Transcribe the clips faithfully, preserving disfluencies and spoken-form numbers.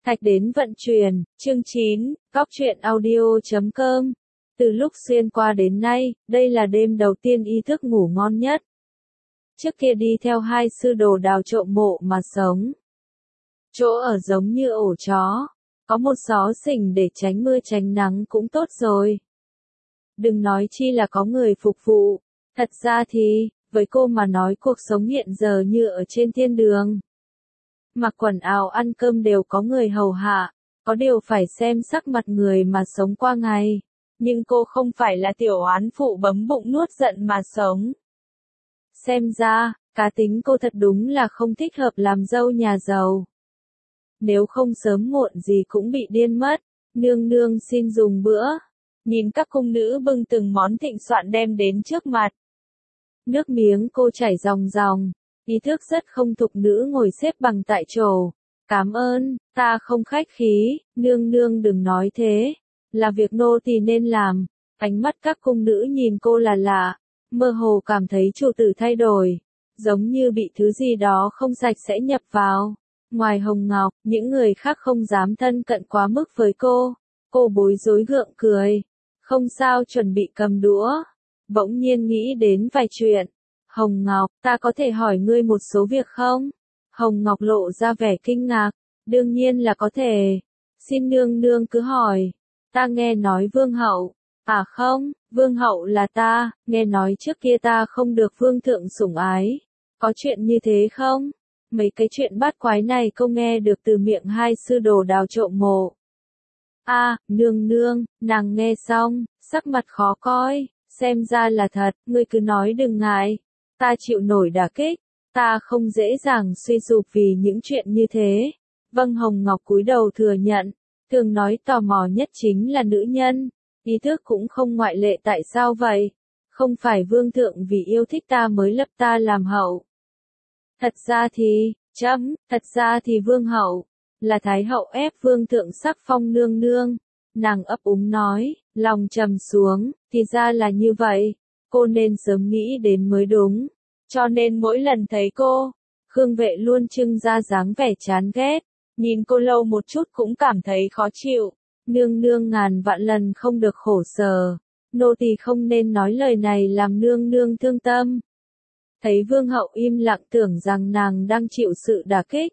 Thạch đến vận chuyển, chương chín, góc truyện audio chấm com. Từ lúc xuyên qua đến nay, đây là đêm đầu tiên ý thức ngủ ngon nhất. Trước kia đi theo hai sư đồ đào trộm mộ mà sống. Chỗ ở giống như ổ chó, có một xó xỉnh để tránh mưa tránh nắng cũng tốt rồi. Đừng nói chi là có người phục vụ, thật ra thì, với cô mà nói cuộc sống hiện giờ như ở trên thiên đường. Mặc quần áo ăn cơm đều có người hầu hạ, có điều phải xem sắc mặt người mà sống qua ngày. Nhưng cô không phải là tiểu oán phụ bấm bụng nuốt giận mà sống. Xem ra, cá tính cô thật đúng là không thích hợp làm dâu nhà giàu. Nếu không sớm muộn gì cũng bị điên mất. Nương nương xin dùng bữa. Nhìn các cung nữ bưng từng món thịnh soạn đem đến trước mặt. Nước miếng cô chảy ròng ròng. Ý thức rất không thục nữ ngồi xếp bằng tại chỗ. Cảm ơn, ta không khách khí, nương nương đừng nói thế. Là việc nô tỳ nên làm. Ánh mắt các cung nữ nhìn cô là lạ. Mơ hồ cảm thấy chủ tử thay đổi. Giống như bị thứ gì đó không sạch sẽ nhập vào. Ngoài Hồng Ngọc, những người khác không dám thân cận quá mức với cô. Cô bối rối gượng cười. Không sao, chuẩn bị cầm đũa. Bỗng nhiên nghĩ đến vài chuyện. Hồng Ngọc, ta có thể hỏi ngươi một số việc không? Hồng Ngọc lộ ra vẻ kinh ngạc. Đương nhiên là có thể. Xin nương nương cứ hỏi. Ta nghe nói vương hậu. À không, vương hậu là ta, nghe nói trước kia ta không được vương thượng sủng ái. Có chuyện như thế không? Mấy cái chuyện bát quái này cô nghe được từ miệng hai sư đồ đào trộm mộ. A, à, nương nương, nàng nghe xong, sắc mặt khó coi, xem ra là thật, ngươi cứ nói đừng ngại. Ta chịu nổi đả kích, ta không dễ dàng suy sụp vì những chuyện như thế. Vâng, Hồng Ngọc cúi đầu thừa nhận, thường nói tò mò nhất chính là nữ nhân, ý thức cũng không ngoại lệ. Tại sao vậy? Không phải vương thượng vì yêu thích ta mới lập ta làm hậu. Thật ra thì, chấm, thật ra thì vương hậu, là thái hậu ép vương thượng sắc phong nương nương. Nàng ấp úng nói, lòng trầm xuống, thì ra là như vậy, cô nên sớm nghĩ đến mới đúng. Cho nên mỗi lần thấy cô, Khương Vệ luôn trưng ra dáng vẻ chán ghét, nhìn cô lâu một chút cũng cảm thấy khó chịu. Nương nương ngàn vạn lần không được khổ sở, nô tỳ không nên nói lời này làm nương nương thương tâm. Thấy vương hậu im lặng tưởng rằng nàng đang chịu sự đả kích.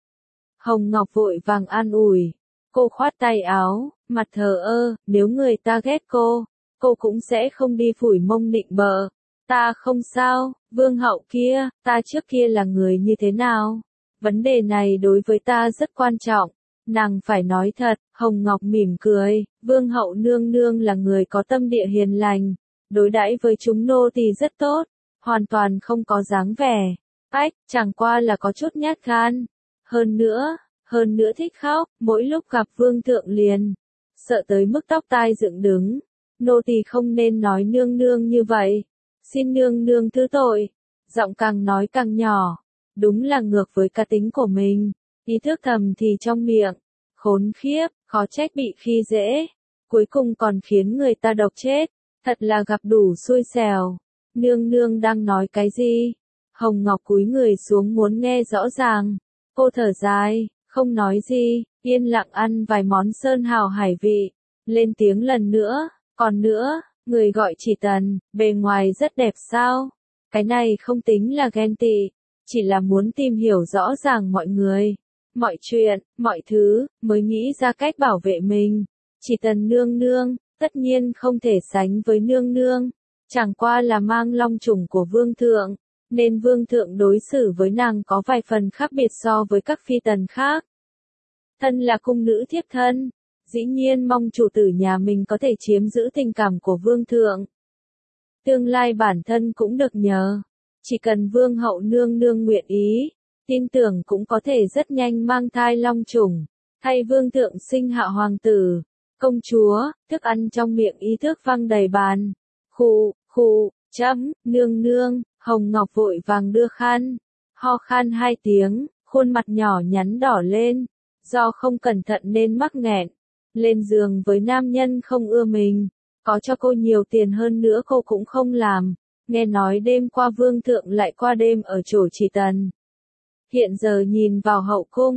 Hồng Ngọc vội vàng an ủi, cô khoát tay áo, mặt thờ ơ, nếu người ta ghét cô, cô cũng sẽ không đi phủi mông nịnh bợ. Ta không sao, vương hậu kia, ta trước kia là người như thế nào? Vấn đề này đối với ta rất quan trọng. Nàng phải nói thật. Hồng Ngọc mỉm cười, vương hậu nương nương là người có tâm địa hiền lành, đối đãi với chúng nô tỳ rất tốt, hoàn toàn không có dáng vẻ ách, chẳng qua là có chút nhát gan. Hơn nữa, hơn nữa thích khóc, mỗi lúc gặp vương thượng liền sợ tới mức tóc tai dựng đứng. Nô tỳ không nên nói nương nương như vậy, xin nương nương thứ tội. Giọng càng nói càng nhỏ, đúng là ngược với cá tính của mình. Ý thức thầm thì trong miệng, khốn khiếp, khó trách bị khi dễ, cuối cùng còn khiến người ta độc chết, thật là gặp đủ xui xẻo. Nương nương đang nói cái gì? Hồng Ngọc cúi người xuống muốn nghe rõ ràng. Cô thở dài, không nói gì, yên lặng ăn vài món sơn hào hải vị, lên tiếng lần nữa, còn nữa, người gọi chỉ Tần, bề ngoài rất đẹp sao? Cái này không tính là ghen tị, chỉ là muốn tìm hiểu rõ ràng mọi người, mọi chuyện, mọi thứ, mới nghĩ ra cách bảo vệ mình. Chỉ Tần nương nương, tất nhiên không thể sánh với nương nương, chẳng qua là mang long chủng của vương thượng, nên vương thượng đối xử với nàng có vài phần khác biệt so với các phi tần khác. Thân là cung nữ thiếp thân, dĩ nhiên mong chủ tử nhà mình có thể chiếm giữ tình cảm của vương thượng. Tương lai bản thân cũng được nhờ, chỉ cần vương hậu nương nương nguyện ý, tin tưởng cũng có thể rất nhanh mang thai long chủng, thay vương thượng sinh hạ hoàng tử, công chúa. Thức ăn trong miệng ý thức văng đầy bàn. Khụ, khụ, chấm, nương nương. Hồng Ngọc vội vàng đưa khăn, ho khan hai tiếng, khuôn mặt nhỏ nhắn đỏ lên, do không cẩn thận nên mắc nghẹn. Lên giường với nam nhân không ưa mình, có cho cô nhiều tiền hơn nữa cô cũng không làm. Nghe nói đêm qua vương thượng lại qua đêm ở chỗ chỉ Tần. Hiện giờ nhìn vào hậu cung,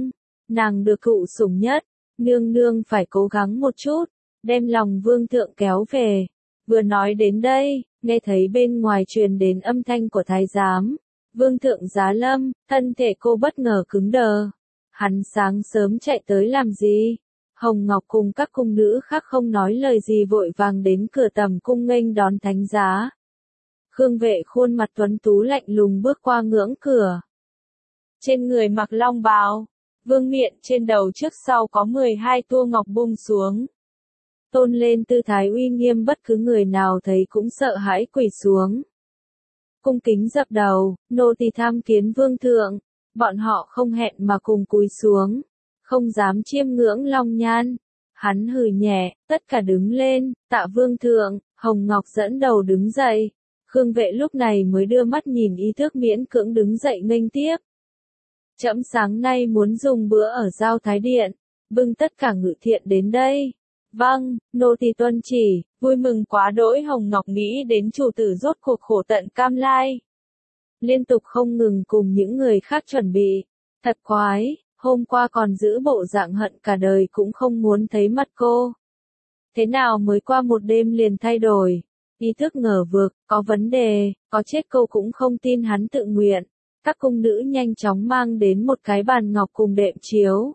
Nàng được cụ sủng nhất, nương nương phải cố gắng một chút, đem lòng vương thượng kéo về. Vừa nói đến đây, nghe thấy bên ngoài truyền đến âm thanh của thái giám. Vương thượng giá lâm, thân thể cô bất ngờ cứng đờ. Hắn sáng sớm chạy tới làm gì? Hồng Ngọc cùng các cung nữ khác không nói lời gì vội vàng đến cửa tầm cung nghênh đón thánh giá. Khương Vệ khuôn mặt tuấn tú lạnh lùng bước qua ngưỡng cửa. Trên người mặc long bào, vương miện trên đầu trước sau có mười hai tua ngọc buông xuống. Tôn lên tư thái uy nghiêm, bất cứ người nào thấy cũng sợ hãi quỳ xuống. Cung kính dập đầu, nô tỳ tham kiến vương thượng. Bọn họ không hẹn mà cùng cúi xuống, không dám chiêm ngưỡng long nhan. Hắn hừ nhẹ, tất cả đứng lên, tạ vương thượng. Hồng Ngọc dẫn đầu đứng dậy. Khương Vệ lúc này mới đưa mắt nhìn ý thức miễn cưỡng đứng dậy nghênh tiếp. Trẫm sáng nay muốn dùng bữa ở Giao Thái Điện, bưng tất cả ngự thiện đến đây. Vâng, nô tỳ tuân chỉ. Vui mừng quá đỗi, Hồng Ngọc nghĩ đến chủ tử rốt cuộc khổ tận cam lai. Liên tục không ngừng cùng những người khác chuẩn bị. Thật quái, hôm qua còn giữ bộ dạng hận cả đời cũng không muốn thấy mặt cô. Thế nào mới qua một đêm liền thay đổi? Ý thức ngờ vực, có vấn đề, có chết cô cũng không tin hắn tự nguyện. Các cung nữ nhanh chóng mang đến một cái bàn ngọc cùng đệm chiếu.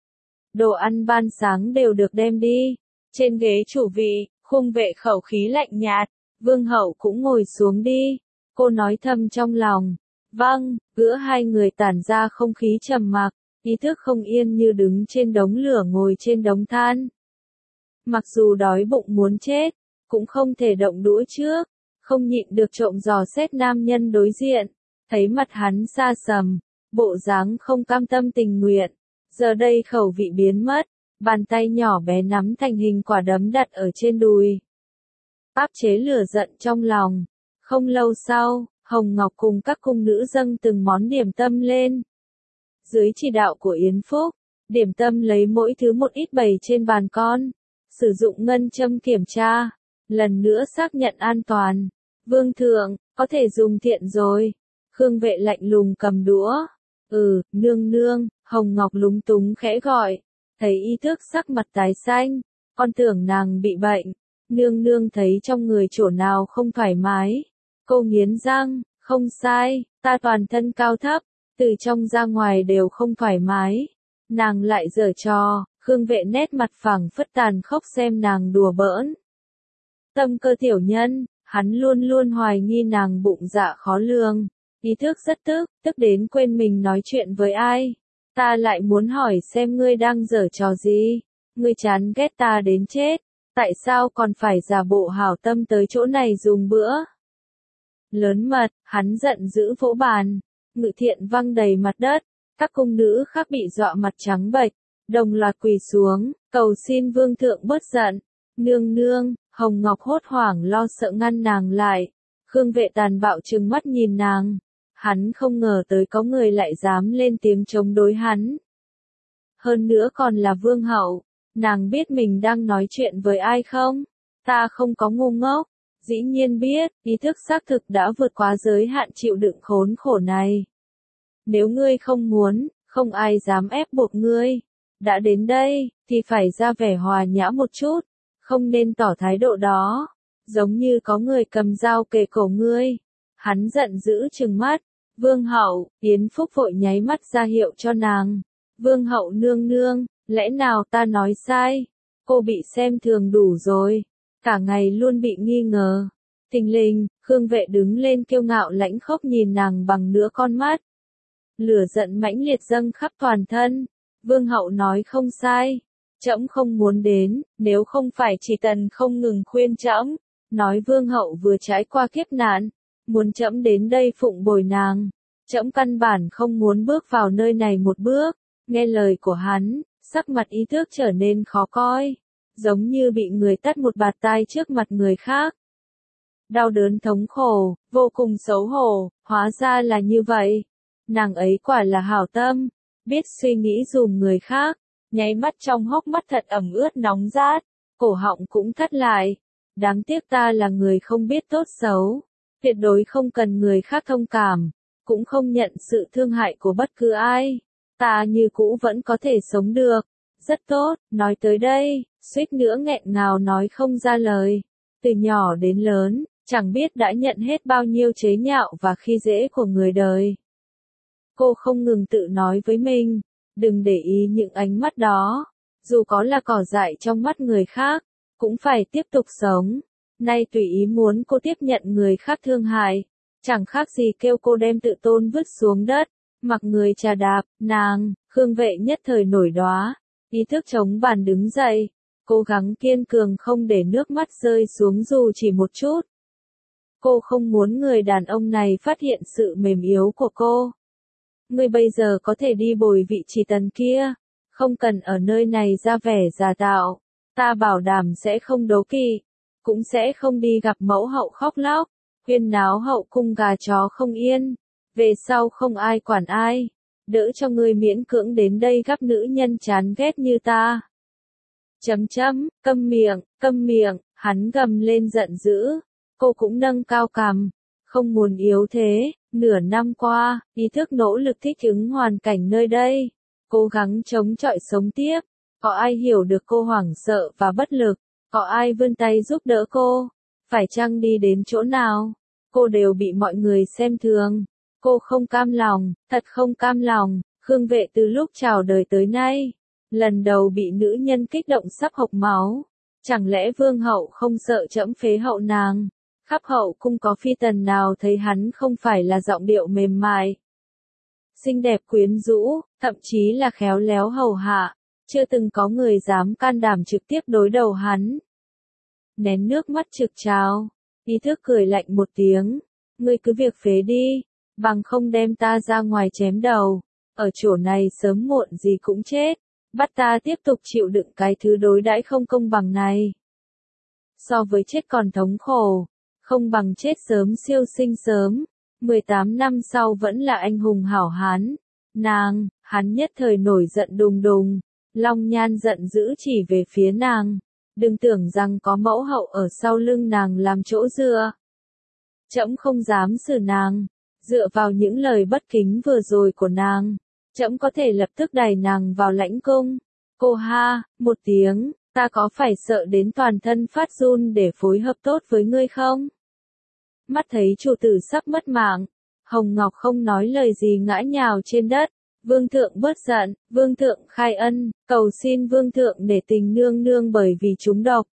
Đồ ăn ban sáng đều được đem đi. Trên ghế chủ vị, Khung Vệ khẩu khí lạnh nhạt. Vương hậu cũng ngồi xuống đi. Cô nói thầm trong lòng. Vâng, giữa hai người tản ra không khí trầm mặc. Ý thức không yên như đứng trên đống lửa ngồi trên đống than. Mặc dù đói bụng muốn chết, cũng không thể động đũa trước. Không nhịn được trộm dò xét nam nhân đối diện. Thấy mặt hắn xa sầm, bộ dáng không cam tâm tình nguyện. Giờ đây khẩu vị biến mất, bàn tay nhỏ bé nắm thành hình quả đấm đặt ở trên đùi. Áp chế lửa giận trong lòng. Không lâu sau, Hồng Ngọc cùng các cung nữ dâng từng món điểm tâm lên. Dưới chỉ đạo của Yến Phúc, điểm tâm lấy mỗi thứ một ít bày trên bàn con. Sử dụng ngân châm kiểm tra. Lần nữa xác nhận an toàn. Vương thượng, có thể dùng thiện rồi. Khương Vệ lạnh lùng cầm đũa. Ừ, nương nương. Hồng Ngọc lúng túng khẽ gọi. Thấy ý thức sắc mặt tái xanh. Con tưởng nàng bị bệnh. Nương nương thấy trong người chỗ nào không thoải mái. Cô nghiến răng, không sai, ta toàn thân cao thấp, từ trong ra ngoài đều không thoải mái. Nàng lại giở trò, Khương Vệ nét mặt phẳng phất tàn khốc xem nàng đùa bỡn. Tâm cơ tiểu nhân, hắn luôn luôn hoài nghi nàng bụng dạ khó lường. Ý thức rất tức, tức đến quên mình nói chuyện với ai. Ta lại muốn hỏi xem ngươi đang giở trò gì. Ngươi chán ghét ta đến chết. Tại sao còn phải giả bộ hảo tâm tới chỗ này dùng bữa? Lớn mật, hắn giận dữ vỗ bàn. Ngự thiện văng đầy mặt đất. Các cung nữ khác bị dọa mặt trắng bệch, đồng loạt quỳ xuống, cầu xin vương thượng bớt giận. Nương nương, Hồng Ngọc hốt hoảng lo sợ ngăn nàng lại. Khương Vệ tàn bạo trừng mắt nhìn nàng. Hắn không ngờ tới có người lại dám lên tiếng chống đối hắn. Hơn nữa còn là vương hậu. Nàng biết mình đang nói chuyện với ai không? Ta không có ngu ngốc. Dĩ nhiên biết, ý thức xác thực đã vượt quá giới hạn chịu đựng khốn khổ này. Nếu ngươi không muốn, không ai dám ép buộc ngươi. Đã đến đây, thì phải ra vẻ hòa nhã một chút. Không nên tỏ thái độ đó. Giống như có người cầm dao kề cổ ngươi. Hắn giận dữ trừng mắt. Vương hậu, Yến Phúc vội nháy mắt ra hiệu cho nàng. Vương hậu nương nương, lẽ nào ta nói sai? Cô bị xem thường đủ rồi. Cả ngày luôn bị nghi ngờ. Thình lình, Khương Vệ đứng lên kiêu ngạo lãnh khốc nhìn nàng bằng nửa con mắt. Lửa giận mãnh liệt dâng khắp toàn thân. Vương hậu nói không sai. Trẫm không muốn đến, nếu không phải chỉ tần không ngừng khuyên trẫm. Nói vương hậu vừa trải qua kiếp nạn. Muốn trẫm đến đây phụng bồi nàng. Trẫm căn bản không muốn bước vào nơi này một bước. Nghe lời của hắn, sắc mặt ý thức trở nên khó coi. Giống như bị người tát một bạt tai trước mặt người khác. Đau đớn thống khổ, vô cùng xấu hổ, hóa ra là như vậy. Nàng ấy quả là hảo tâm, biết suy nghĩ dùm người khác, nháy mắt trong hốc mắt thật ẩm ướt nóng rát, cổ họng cũng thắt lại. Đáng tiếc ta là người không biết tốt xấu, tuyệt đối không cần người khác thông cảm, cũng không nhận sự thương hại của bất cứ ai. ta như cũ vẫn có thể sống được. Rất tốt, nói tới đây, suýt nữa nghẹn ngào nói không ra lời. Từ nhỏ đến lớn, chẳng biết đã nhận hết bao nhiêu chế nhạo và khi dễ của người đời. Cô không ngừng tự nói với mình, đừng để ý những ánh mắt đó, dù có là cỏ dại trong mắt người khác, cũng phải tiếp tục sống. Nay tùy ý muốn cô tiếp nhận người khác thương hại, chẳng khác gì kêu cô đem tự tôn vứt xuống đất, mặc người trà đạp. Nàng, Khương Vệ nhất thời nổi đóa, ý thức chống bàn đứng dậy, cố gắng kiên cường không để nước mắt rơi xuống dù chỉ một chút. Cô không muốn người đàn ông này phát hiện sự mềm yếu của cô. Ngươi bây giờ có thể đi bồi vị chỉ tần kia, không cần ở nơi này ra vẻ giả tạo, ta bảo đảm sẽ không đố kỵ, cũng sẽ không đi gặp mẫu hậu khóc lóc, huyên náo hậu cung gà chó không yên, về sau không ai quản ai, đỡ cho ngươi miễn cưỡng đến đây gặp nữ nhân chán ghét như ta. Chấm chấm, câm miệng, câm miệng, hắn gầm lên giận dữ, cô cũng nâng cao cằm, không muốn yếu thế. Nửa năm qua, ý thức nỗ lực thích ứng hoàn cảnh nơi đây, cố gắng chống chọi sống tiếp. Có ai hiểu được cô hoảng sợ và bất lực? Có ai vươn tay giúp đỡ cô? Phải chăng đi đến chỗ nào, cô đều bị mọi người xem thường. Cô không cam lòng, thật không cam lòng. Khương Vệ từ lúc chào đời tới nay, lần đầu bị nữ nhân kích động sắp hộc máu. Chẳng lẽ vương hậu không sợ trẫm phế hậu nàng? Khắp hậu cung có phi tần nào thấy hắn không phải là giọng điệu mềm mại, xinh đẹp quyến rũ, thậm chí là khéo léo hầu hạ, chưa từng có người dám can đảm trực tiếp đối đầu hắn. Nén nước mắt trực trào, ý thức cười lạnh một tiếng, ngươi cứ việc phế đi, bằng không đem ta ra ngoài chém đầu, ở chỗ này sớm muộn gì cũng chết, bắt ta tiếp tục chịu đựng cái thứ đối đãi không công bằng này. So với chết còn thống khổ, không bằng chết sớm siêu sinh sớm. mười tám năm sau vẫn là anh hùng hảo hán. Nàng, hắn nhất thời nổi giận đùng đùng, Long Nhan giận dữ chỉ về phía nàng. Đừng tưởng rằng có mẫu hậu ở sau lưng nàng làm chỗ dựa. Trẫm không dám xử nàng, dựa vào những lời bất kính vừa rồi của nàng, trẫm có thể lập tức đẩy nàng vào lãnh cung. Cô ha, một tiếng, ta có phải sợ đến toàn thân phát run để phối hợp tốt với ngươi không? Mắt thấy chủ tử sắp mất mạng, Hồng Ngọc không nói lời gì ngã nhào trên đất. Vương thượng bớt giận, vương thượng khai ân, cầu xin vương thượng để tình nương nương bởi vì trúng độc.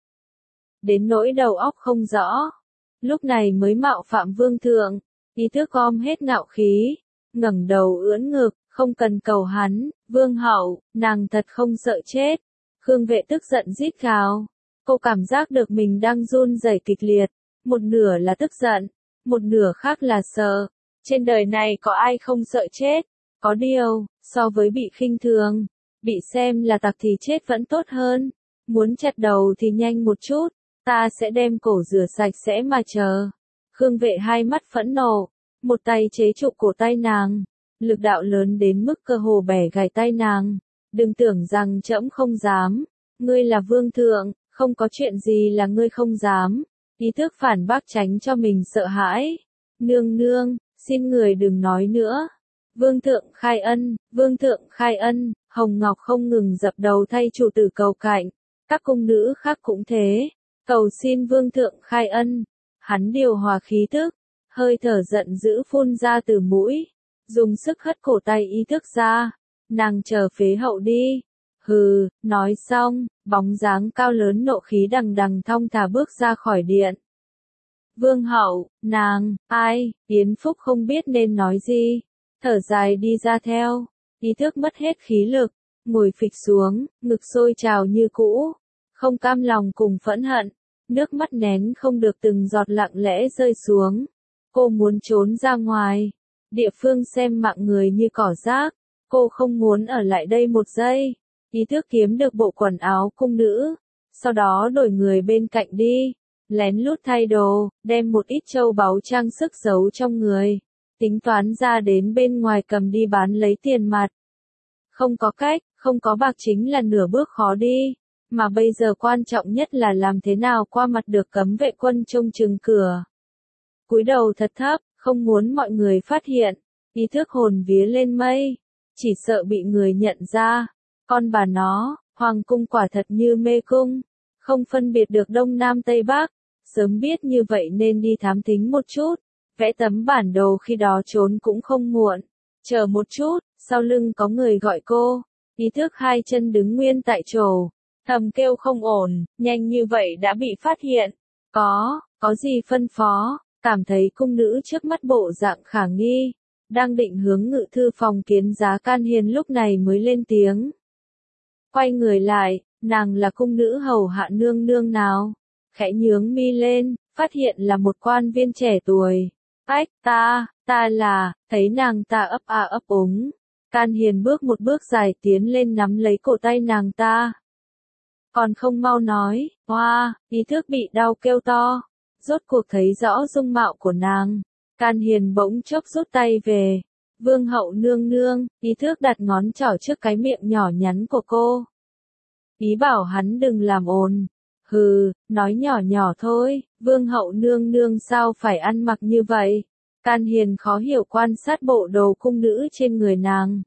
Đến nỗi đầu óc không rõ, lúc này mới mạo phạm vương thượng, ý thức gom hết ngạo khí, ngẩng đầu ưỡn ngực, không cần cầu hắn, vương hậu, nàng thật không sợ chết. Khương Vệ tức giận rít gào, cô cảm giác được mình đang run rẩy kịch liệt, một nửa là tức giận, một nửa khác là sợ. Trên đời này có ai không sợ chết? Có điều, so với bị khinh thường, bị xem là tặc thì chết vẫn tốt hơn. Muốn chặt đầu thì nhanh một chút, ta sẽ đem cổ rửa sạch sẽ mà chờ. Khương Vệ hai mắt phẫn nộ, một tay chế trụ cổ tay nàng, lực đạo lớn đến mức cơ hồ bẻ gãy tay nàng. Đừng tưởng rằng trẫm không dám, ngươi là vương thượng, không có chuyện gì là ngươi không dám. Ý thức phản bác tránh cho mình sợ hãi. Nương nương, xin người đừng nói nữa. Vương thượng khai ân, vương thượng khai ân. Hồng Ngọc không ngừng dập đầu thay chủ tử cầu cạnh. Các cung nữ khác cũng thế, cầu xin vương thượng khai ân. Hắn điều hòa khí tức, hơi thở giận dữ phun ra từ mũi, dùng sức hất cổ tay ý thức ra. Nàng chờ phế hậu đi. Hừ, nói xong, bóng dáng cao lớn nộ khí đằng đằng thong thả bước ra khỏi điện. Vương hậu, nàng, ai? Yến Phúc không biết nên nói gì, thở dài đi ra theo, ý thức mất hết khí lực, ngồi phịch xuống, ngực sôi trào như cũ, không cam lòng cùng phẫn hận, nước mắt nén không được từng giọt lặng lẽ rơi xuống. Cô muốn trốn ra ngoài, địa phương xem mạng người như cỏ rác, cô không muốn ở lại đây một giây. Ý thức kiếm được bộ quần áo cung nữ, sau đó đổi người bên cạnh đi, lén lút thay đồ, đem một ít châu báu trang sức giấu trong người, tính toán ra đến bên ngoài cầm đi bán lấy tiền mặt. Không có cách, không có bạc chính là nửa bước khó đi, mà bây giờ quan trọng nhất là làm thế nào qua mặt được cấm vệ quân trông chừng cửa. Cúi đầu thật thấp, không muốn mọi người phát hiện, ý thức hồn vía lên mây. chỉ sợ bị người nhận ra. Con bà nó, hoàng cung quả thật như mê cung, không phân biệt được đông nam tây bắc, sớm biết như vậy nên đi thám thính một chút, vẽ tấm bản đồ khi đó trốn cũng không muộn. Chờ một chút, sau lưng có người gọi cô, ý thức hai chân đứng nguyên tại chỗ, thầm kêu không ổn, nhanh như vậy đã bị phát hiện. Có, có gì phân phó, cảm thấy cung nữ trước mắt bộ dạng khả nghi, đang định hướng ngự thư phòng kiến giá Can Hiền lúc này mới lên tiếng. Quay người lại, nàng là cung nữ hầu hạ nương nương nào? Khẽ nhướng mi lên, phát hiện là một quan viên trẻ tuổi. Ách, ta, ta là, thấy nàng ta ấp a ấp úng. Can Hiền bước một bước dài tiến lên nắm lấy cổ tay nàng ta. Còn không mau nói, hoa, ý thức bị đau kêu to. Rốt cuộc thấy rõ dung mạo của nàng. Can Hiền bỗng chốc rút tay về. Vương hậu nương nương, ý thức đặt ngón trỏ trước cái miệng nhỏ nhắn của cô. Ý bảo hắn đừng làm ồn. Hừ, nói nhỏ nhỏ thôi, vương hậu nương nương sao phải ăn mặc như vậy? Can Hiền khó hiểu quan sát bộ đồ cung nữ trên người nàng.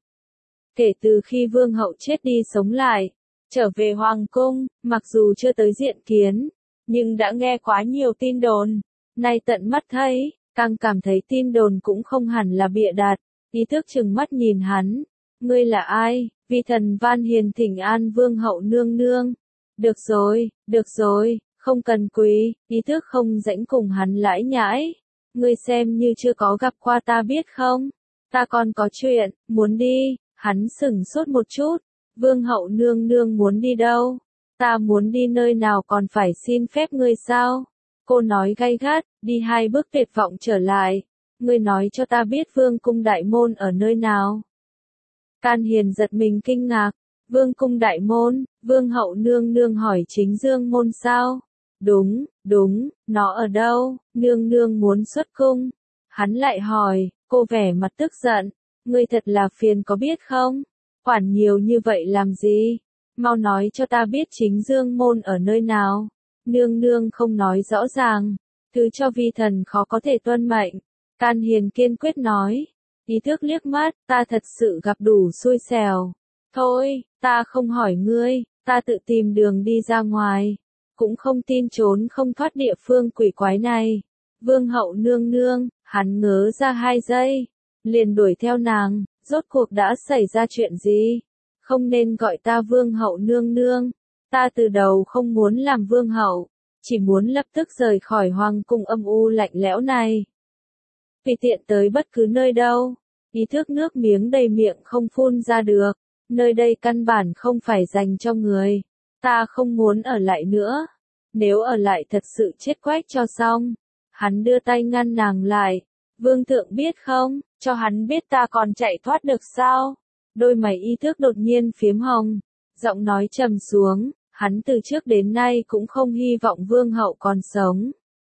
Kể từ khi vương hậu chết đi sống lại, trở về hoàng cung, mặc dù chưa tới diện kiến, nhưng đã nghe quá nhiều tin đồn. Nay tận mắt thấy, càng cảm thấy tin đồn cũng không hẳn là bịa đặt. Ý thức trừng mắt nhìn hắn. Ngươi là ai? Vi thần van hiền thỉnh an vương hậu nương nương. Được rồi, được rồi, không cần quỳ. Ý thức không rãnh cùng hắn lãi nhãi. Ngươi xem như chưa có gặp qua ta biết không? Ta còn có chuyện, muốn đi. Hắn sửng sốt một chút. Vương hậu nương nương muốn đi đâu? Ta muốn đi nơi nào còn phải xin phép ngươi sao? Cô nói gay gắt, đi hai bước tuyệt vọng trở lại. Ngươi nói cho ta biết vương cung đại môn ở nơi nào? Can Hiền giật mình kinh ngạc. Vương cung đại môn, vương hậu nương nương hỏi chính dương môn sao? Đúng, đúng, nó ở đâu? Nương nương muốn xuất cung. Hắn lại hỏi, cô vẻ mặt tức giận. Ngươi thật là phiền có biết không? Quản nhiều như vậy làm gì? Mau nói cho ta biết chính dương môn ở nơi nào? Nương nương không nói rõ ràng. Thứ cho vi thần khó có thể tuân mệnh. Can Hiền kiên quyết nói. Ý thức liếc mắt, ta thật sự gặp đủ xui xẻo. Thôi, ta không hỏi ngươi, ta tự tìm đường đi ra ngoài. Cũng không tin trốn không thoát địa phương quỷ quái này. Vương hậu nương nương, hắn ngớ ra hai giây. Liền đuổi theo nàng, rốt cuộc đã xảy ra chuyện gì? Không nên gọi ta vương hậu nương nương. Ta từ đầu không muốn làm vương hậu. Chỉ muốn lập tức rời khỏi hoàng cung âm u lạnh lẽo này. Vì tiện tới bất cứ nơi đâu. Ý thức nước miếng đầy miệng không phun ra được. Nơi đây căn bản không phải dành cho người. Ta không muốn ở lại nữa. Nếu ở lại thật sự chết quách cho xong. Hắn đưa tay ngăn nàng lại. Vương thượng biết không, cho hắn biết ta còn chạy thoát được sao? Đôi mày ý thức đột nhiên phiếm hồng. Giọng nói trầm xuống. Hắn từ trước đến nay cũng không hy vọng vương hậu còn sống.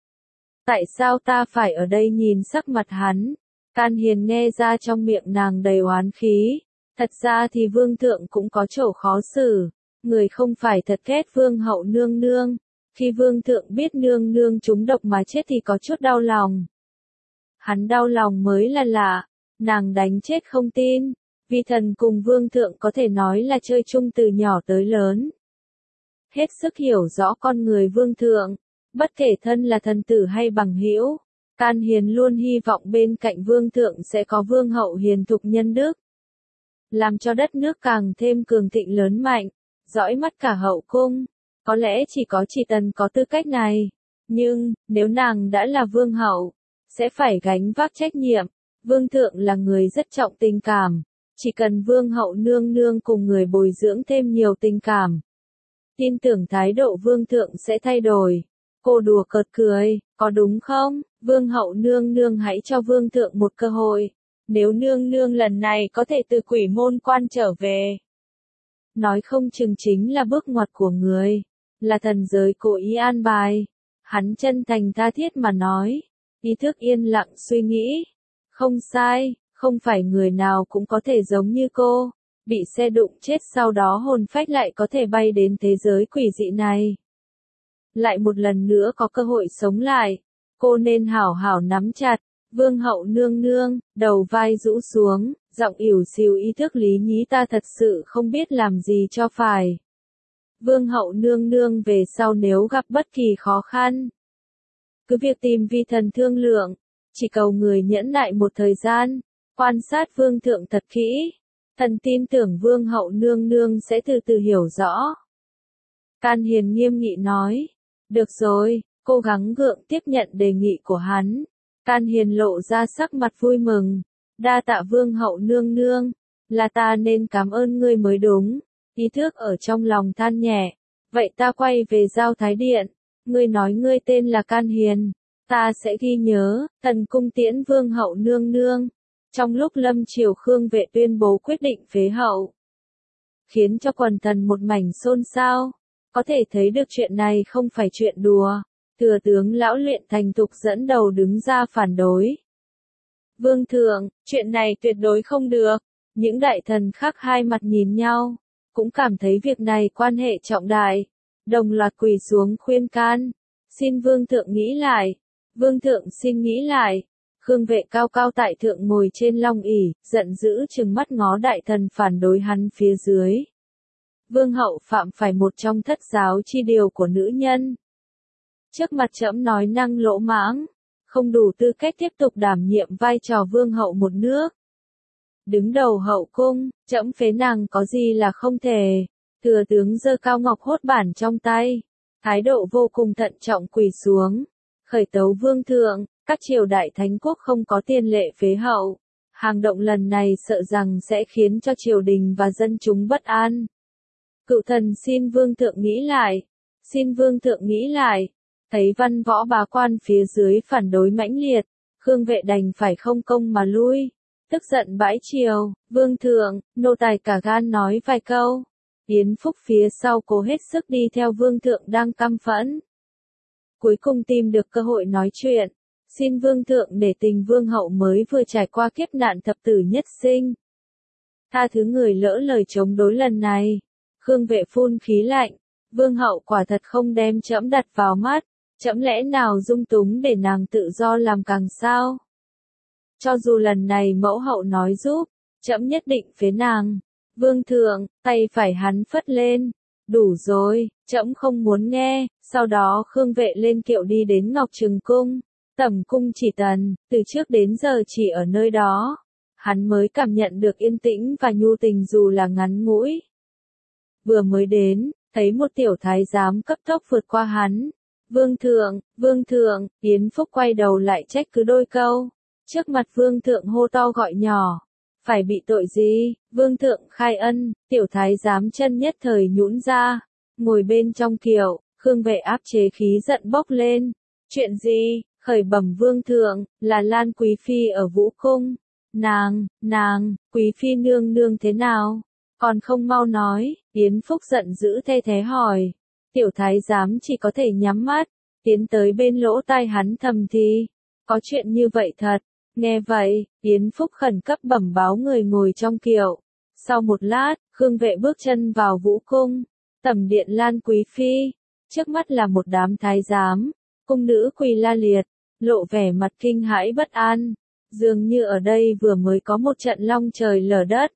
Tại sao ta phải ở đây nhìn sắc mặt hắn? Can Hiền nghe ra trong miệng nàng đầy oán khí. Thật ra thì vương thượng cũng có chỗ khó xử. Người không phải thật ghét vương hậu nương nương. Khi vương thượng biết nương nương trúng độc mà chết thì có chút đau lòng. Hắn đau lòng mới là lạ. Nàng đánh chết không tin. Vi thần cùng vương thượng có thể nói là chơi chung từ nhỏ tới lớn. Hết sức hiểu rõ con người vương thượng. Bất kể thân là thần tử hay bằng hữu, Can Hiền luôn hy vọng bên cạnh vương thượng sẽ có vương hậu hiền thục nhân đức. Làm cho đất nước càng thêm cường thịnh lớn mạnh, dõi mắt cả hậu cung. Có lẽ chỉ có Chỉ Tần có tư cách này. Nhưng, nếu nàng đã là vương hậu, sẽ phải gánh vác trách nhiệm. Vương thượng là người rất trọng tình cảm. Chỉ cần vương hậu nương nương cùng người bồi dưỡng thêm nhiều tình cảm. Tin tưởng thái độ vương thượng sẽ thay đổi. Cô đùa cợt cười, có đúng không? Vương hậu nương nương hãy cho vương thượng một cơ hội. Nếu nương nương lần này có thể từ quỷ môn quan trở về. Nói không chừng chính là bước ngoặt của người. Là thần giới cố ý an bài. Hắn chân thành tha thiết mà nói. Ý thức yên lặng suy nghĩ. Không sai, không phải người nào cũng có thể giống như cô. Bị xe đụng chết sau đó hồn phách lại có thể bay đến thế giới quỷ dị này. Lại một lần nữa có cơ hội sống lại. Cô nên hảo hảo nắm chặt. Vương hậu nương nương, đầu vai rũ xuống, giọng ỉu xìu ý thức lý nhí ta thật sự không biết làm gì cho phải. Vương hậu nương nương về sau nếu gặp bất kỳ khó khăn, cứ việc tìm vi thần thương lượng, chỉ cầu người nhẫn nại một thời gian, quan sát vương thượng thật kỹ. Thần tin tưởng vương hậu nương nương sẽ từ từ hiểu rõ. Can Hiền nghiêm nghị nói. Được rồi, cố gắng gượng tiếp nhận đề nghị của hắn. Can Hiền lộ ra sắc mặt vui mừng. Đa tạ vương hậu nương nương, là ta nên cảm ơn ngươi mới đúng. Ý thức ở trong lòng than nhẹ. Vậy ta quay về giao thái điện. Ngươi nói ngươi tên là Can Hiền. Ta sẽ ghi nhớ, thần cung tiễn vương hậu nương nương. Trong lúc lâm triều Khương Vệ tuyên bố quyết định phế hậu, khiến cho quần thần một mảnh xôn xao. Có thể thấy được chuyện này không phải chuyện đùa. Thừa tướng lão luyện thành thục dẫn đầu đứng ra phản đối. Vương thượng, chuyện này tuyệt đối không được. Những đại thần khác hai mặt nhìn nhau, cũng cảm thấy việc này quan hệ trọng đại. Đồng loạt quỳ xuống khuyên can. Xin vương thượng nghĩ lại. Vương thượng xin nghĩ lại. Khương Vệ cao cao tại thượng ngồi trên long ỷ, giận dữ trừng mắt ngó đại thần phản đối hắn phía dưới. Vương hậu phạm phải một trong thất giáo chi điều của nữ nhân. Trước mặt trẫm nói năng lỗ mãng, không đủ tư cách tiếp tục đảm nhiệm vai trò vương hậu một nước. Đứng đầu hậu cung, trẫm phế nàng có gì là không thể. Thừa tướng giơ cao ngọc hốt bản trong tay, thái độ vô cùng thận trọng quỳ xuống, khởi tấu vương thượng. Các triều đại thánh quốc không có tiền lệ phế hậu. Hành động lần này sợ rằng sẽ khiến cho triều đình và dân chúng bất an. Cựu thần xin vương thượng nghĩ lại. Xin vương thượng nghĩ lại. Thấy văn võ bá quan phía dưới phản đối mãnh liệt, Khương Vệ đành phải không công mà lui. Tức giận bãi triều, vương thượng, nô tài cả gan nói vài câu. Yến Phúc phía sau cố hết sức đi theo vương thượng đang căm phẫn. Cuối cùng tìm được cơ hội nói chuyện. Xin vương thượng để tình vương hậu mới vừa trải qua kiếp nạn thập tử nhất sinh. Tha thứ người lỡ lời chống đối lần này. Khương Vệ phun khí lạnh. Vương hậu quả thật không đem trẫm đặt vào mắt. Trẫm lẽ nào dung túng để nàng tự do làm càng sao? Cho dù lần này mẫu hậu nói giúp, trẫm nhất định phế nàng. Vương thượng, tay phải hắn phất lên. Đủ rồi, trẫm không muốn nghe. Sau đó Khương Vệ lên kiệu đi đến Ngọc Trừng Cung. Tẩm cung chỉ tần, từ trước đến giờ chỉ ở nơi đó. Hắn mới cảm nhận được yên tĩnh và nhu tình dù là ngắn ngủi. Vừa mới đến, thấy một tiểu thái giám cấp tốc vượt qua hắn. Vương thượng, vương thượng, Yến Phúc quay đầu lại trách cứ đôi câu. Trước mặt vương thượng hô to gọi nhỏ. Phải bị tội gì? Vương thượng khai ân, tiểu thái giám chân nhất thời nhũn ra. Ngồi bên trong kiệu, Khương Vệ áp chế khí giận bốc lên. Chuyện gì? Khởi bẩm vương thượng, là Lan Quý Phi ở Vũ Cung. Nàng, nàng, Quý Phi nương nương thế nào? Còn không mau nói, Yến Phúc giận dữ the thế hỏi. Tiểu thái giám chỉ có thể nhắm mắt, tiến tới bên lỗ tai hắn thầm thì. Có chuyện như vậy thật. Nghe vậy, Yến Phúc khẩn cấp bẩm báo người ngồi trong kiệu. Sau một lát, Khương Vệ bước chân vào Vũ Cung. Tẩm điện Lan Quý Phi. Trước mắt là một đám thái giám. Cung nữ quỳ la liệt. Lộ vẻ mặt kinh hãi bất an, dường như ở đây vừa mới có một trận long trời lở đất.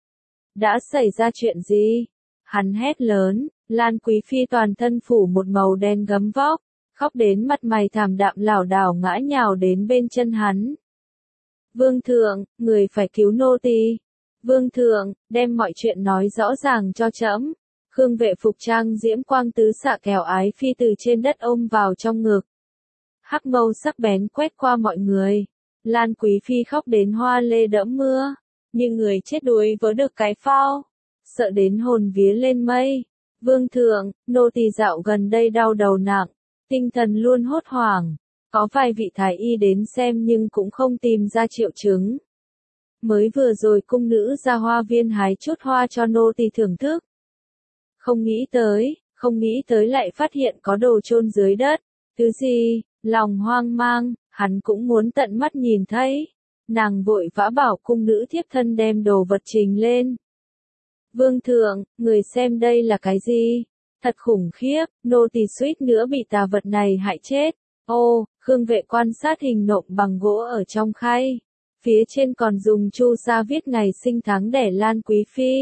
Đã xảy ra chuyện gì? Hắn hét lớn, Lan Quý Phi toàn thân phủ một màu đen gấm vóc, khóc đến mặt mày thảm đạm lảo đảo ngã nhào đến bên chân hắn. Vương thượng, người phải cứu nô tỳ. Vương thượng, đem mọi chuyện nói rõ ràng cho trẫm. Khương Vệ phục trang diễm quang tứ xạ kèo ái phi từ trên đất ôm vào trong ngực. Hắc mâu sắc bén quét qua mọi người. Lan Quý Phi khóc đến hoa lê đẫm mưa. Như người chết đuối vớ được cái phao. Sợ đến hồn vía lên mây. Vương thượng, nô tỳ dạo gần đây đau đầu nặng. Tinh thần luôn hốt hoảng. Có vài vị thái y đến xem nhưng cũng không tìm ra triệu chứng. Mới vừa rồi cung nữ ra hoa viên hái chút hoa cho nô tỳ thưởng thức. Không nghĩ tới, không nghĩ tới lại phát hiện có đồ chôn dưới đất. Thứ gì? Lòng hoang mang, hắn cũng muốn tận mắt nhìn thấy. Nàng vội vã bảo cung nữ thiếp thân đem đồ vật trình lên. Vương thượng, người xem đây là cái gì? Thật khủng khiếp, nô tỳ suýt nữa bị tà vật này hại chết. Ô, Khương Vệ quan sát hình nộm bằng gỗ ở trong khay. Phía trên còn dùng chu sa viết ngày sinh tháng đẻ Lan Quý Phi.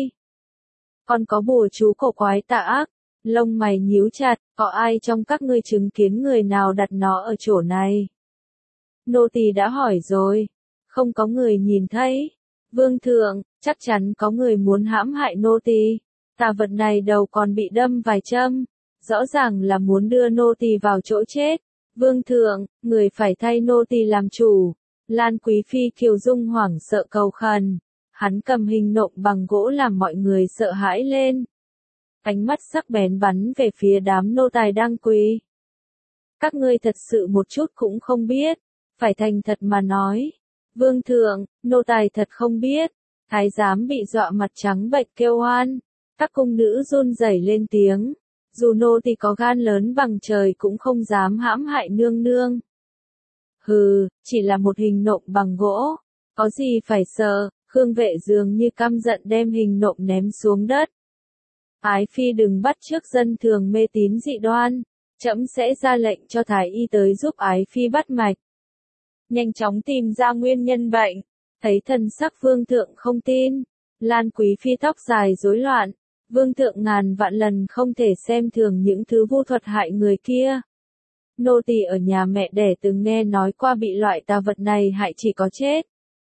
Còn có bùa chú cổ quái tà ác. Lông mày nhíu chặt, có ai trong các ngươi chứng kiến người nào đặt nó ở chỗ này? Nô tỳ đã hỏi rồi. Không có người nhìn thấy. Vương thượng, chắc chắn có người muốn hãm hại nô tỳ. Tà vật này đầu còn bị đâm vài châm. Rõ ràng là muốn đưa nô tỳ vào chỗ chết. Vương thượng, người phải thay nô tỳ làm chủ. Lan Quý Phi kiều dung hoảng sợ cầu khẩn. Hắn cầm hình nộm bằng gỗ làm mọi người sợ hãi lên. Ánh mắt sắc bén bắn về phía đám nô tài đang quỳ. Các ngươi thật sự một chút cũng không biết. Phải thành thật mà nói. Vương thượng, nô tài thật không biết. Thái giám bị dọa mặt trắng bệch kêu oan. Các cung nữ run rẩy lên tiếng. Dù nô tỳ có gan lớn bằng trời cũng không dám hãm hại nương nương. Hừ, chỉ là một hình nộm bằng gỗ. Có gì phải sợ? Khương Vệ dường như căm giận đem hình nộm ném xuống đất. Ái phi đừng bắt chước dân thường mê tín dị đoan. Trẫm sẽ ra lệnh cho thái y tới giúp ái phi bắt mạch. Nhanh chóng tìm ra nguyên nhân bệnh. Thấy thần sắc vương thượng không tin. Lan Quý Phi tóc dài rối loạn. Vương thượng ngàn vạn lần không thể xem thường những thứ vu thuật hại người kia. Nô tỳ ở nhà mẹ đẻ từng nghe nói qua bị loại tà vật này hại chỉ có chết.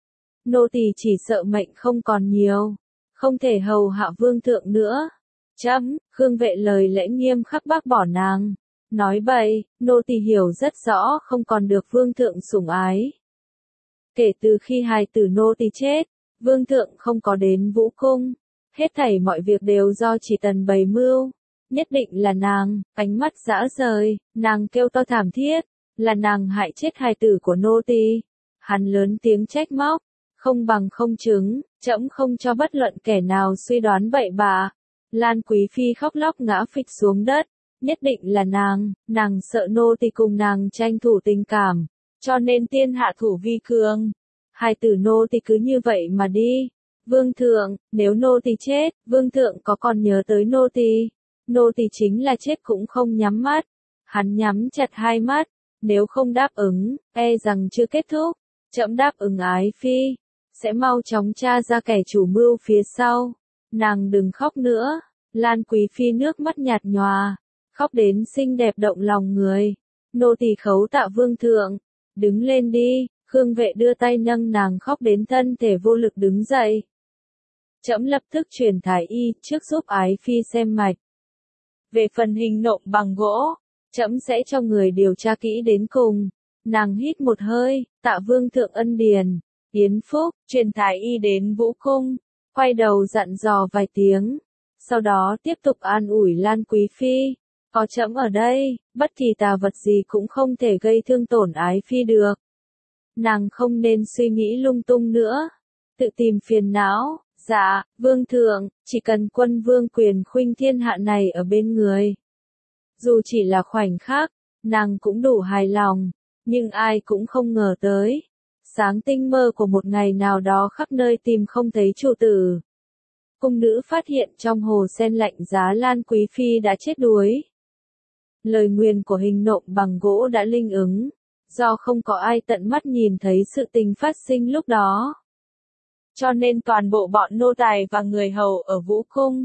Nô tỳ chỉ sợ mệnh không còn nhiều. Không thể hầu hạ vương thượng nữa. Chấm, Khương Vệ lời lẽ nghiêm khắc bác bỏ nàng. Nói bậy, nô tỳ hiểu rất rõ không còn được vương thượng sủng ái. Kể từ khi hài tử nô tỳ chết, vương thượng không có đến Vũ Cung. Hết thảy mọi việc đều do chỉ tần bày mưu. Nhất định là nàng, ánh mắt dã rời, nàng kêu to thảm thiết. Là nàng hại chết hài tử của nô tỳ. Hắn lớn tiếng trách móc. Không bằng không chứng, trẫm không cho bất luận kẻ nào suy đoán bậy bạ. Lan Quý Phi khóc lóc ngã phịch xuống đất. Nhất định là nàng, nàng sợ nô tỳ cùng nàng tranh thủ tình cảm. Cho nên tiên hạ thủ vi cường. Hai tử nô tỳ cứ như vậy mà đi. Vương thượng, nếu nô tỳ chết, vương thượng có còn nhớ tới nô tỳ? Nô tỳ chính là chết cũng không nhắm mắt. Hắn nhắm chặt hai mắt. Nếu không đáp ứng, e rằng chưa kết thúc. Trẫm đáp ứng ái phi. Sẽ mau chóng tra ra kẻ chủ mưu phía sau. Nàng đừng khóc nữa. Lan Quý Phi nước mắt nhạt nhòa. Khóc đến xinh đẹp động lòng người. Nô tỳ khấu tạ vương thượng. Đứng lên đi. Khương Vệ đưa tay nâng nàng khóc đến thân thể vô lực đứng dậy. Trẫm lập tức truyền thái y trước giúp ái phi xem mạch. Về phần hình nộm bằng gỗ, trẫm sẽ cho người điều tra kỹ đến cùng. Nàng hít một hơi, tạ vương thượng ân điền. Yến Phúc, truyền thái y đến Vũ Cung, quay đầu dặn dò vài tiếng. Sau đó tiếp tục an ủi Lan Quý Phi. Có trẫm ở đây, bất kỳ tà vật gì cũng không thể gây thương tổn ái phi được. Nàng không nên suy nghĩ lung tung nữa. Tự tìm phiền não. Dạ, vương thượng, chỉ cần quân vương quyền khuynh thiên hạ này ở bên người. Dù chỉ là khoảnh khắc, nàng cũng đủ hài lòng. Nhưng ai cũng không ngờ tới. Sáng tinh mơ của một ngày nào đó khắp nơi tìm không thấy chủ tử. Cung nữ phát hiện trong hồ sen lạnh giá Lan Quý Phi đã chết đuối. Lời nguyền của hình nộm bằng gỗ đã linh ứng. Do không có ai tận mắt nhìn thấy sự tình phát sinh lúc đó. Cho nên toàn bộ bọn nô tài và người hầu ở Vũ Cung.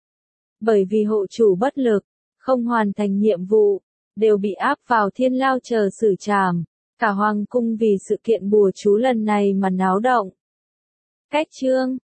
Bởi vì hộ chủ bất lực, không hoàn thành nhiệm vụ, đều bị áp vào thiên lao chờ xử trảm. Cả hoàng cung vì sự kiện bùa chú lần này mà náo động. Cách chương